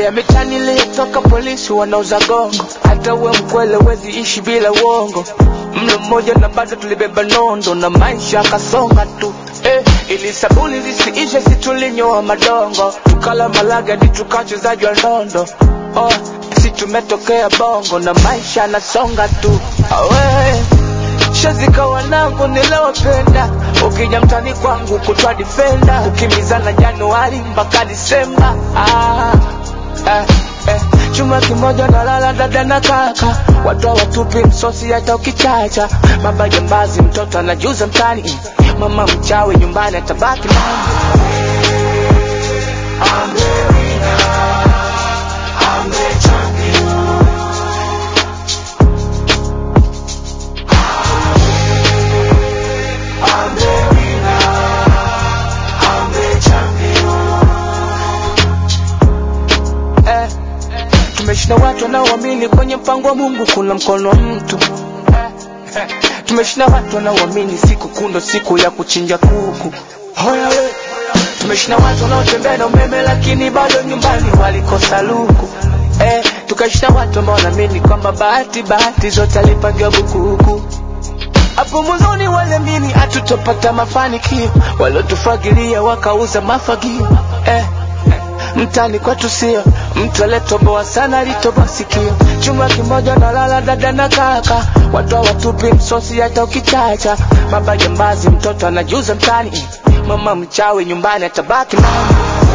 ya mitani iliyotoka polisi wanauza gongo. Hata uwe mkwele wezi ishi bila uongo. Mlo mmoja na bado tulibeba nondo na maisha kasonga tu. Ili sabuni zisiishe situlinyoa madongo. Tukala malaga di tukachezaji wa ndondo. Si tumetokea bongo na maisha nasonga tu. Shazika wanangu nilowapenda. Ukija mtani kwangu kutwa defender. Ukimizana Januari mpaka Disemba. Chuma kimoja na lala dada na kaka. Watu watupi msosi hata ukichacha. Baba jambazi mtoto anajuza mtani. Mama mchawi nyumbani atabaki nani. I'm the champion. I'm the winner. I'm the champion. Tumeshinda watu wanaoamini kwenye mpango wa Mungu kuna mkono wa mtu. Tumeshinda watu wanaoamini siku kundo siku ya kuchinja kuku. Tumeshinda watu wanaotembea na umeme lakini bado nyumbani walikosa luku. Tukashinda watu ambao wanaamini kwamba bahati zote alipangiwa bukuku. Hapo mwanzoni waliamini hatutopata mafanikio. Walotufagilia wakauza mafagio. Mtani kwetu sio mtu aliyetoboa sana alitoboa sikio. Chuma kimoja na lala dada na kaka. Watu watupi msosi hata ukichacha. Baba jambazi mtoto anajuza mtani. Mama mchawi nyumbani atabaki nani.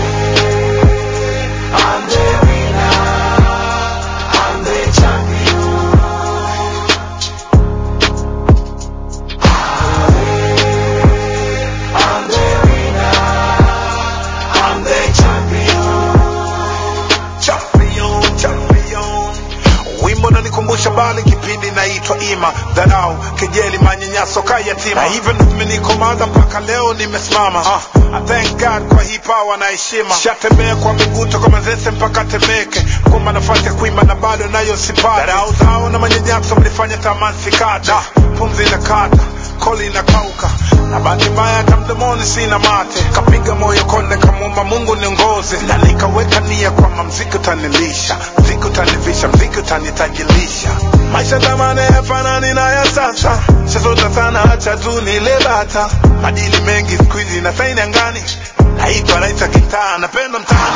I'm the winner. I'm the champion. I'm the winner. I'm the champion. Champion. Wimbo unanikumbusha bali kipindi naitwa Ima. Dharau, kejeli, manyanyaso kayatima. Na even mimi niko madha mpaka leo nimesimama. I thank God kwa hii power na heshima. Shatembea kwa miguu toka Manzese mpaka Temeke. Kumba nafasi ya kuimba na bado nayo sipati. Dharau zao na manyanyaso mlifanya tamani sikata. Pumzi na kata, koli na kauka. Na bahati mbaya hata mdomoni sina mate. Kapiga moyo konde kamumba Mungu niongoze. Na nikaweka nia kwamba mziki utanilisha. Mziki utanivisha, mziki utanitajilisha. Maisha zamani yafanani na ya sasa. Shazota sana hacha tu nilebata. Madili mengi siku hizi na saini angani. Naitwa Raisa Kitaa napenda mtani.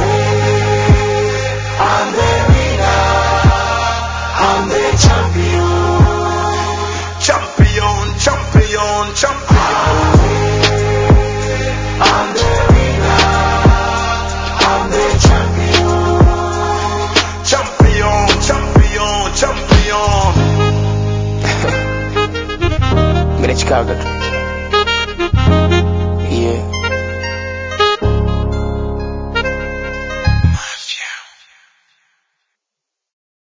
I'm the winner. I'm the champion. Champion. I'm the winner. I'm the champion. Champion. Mimi ni Chicago.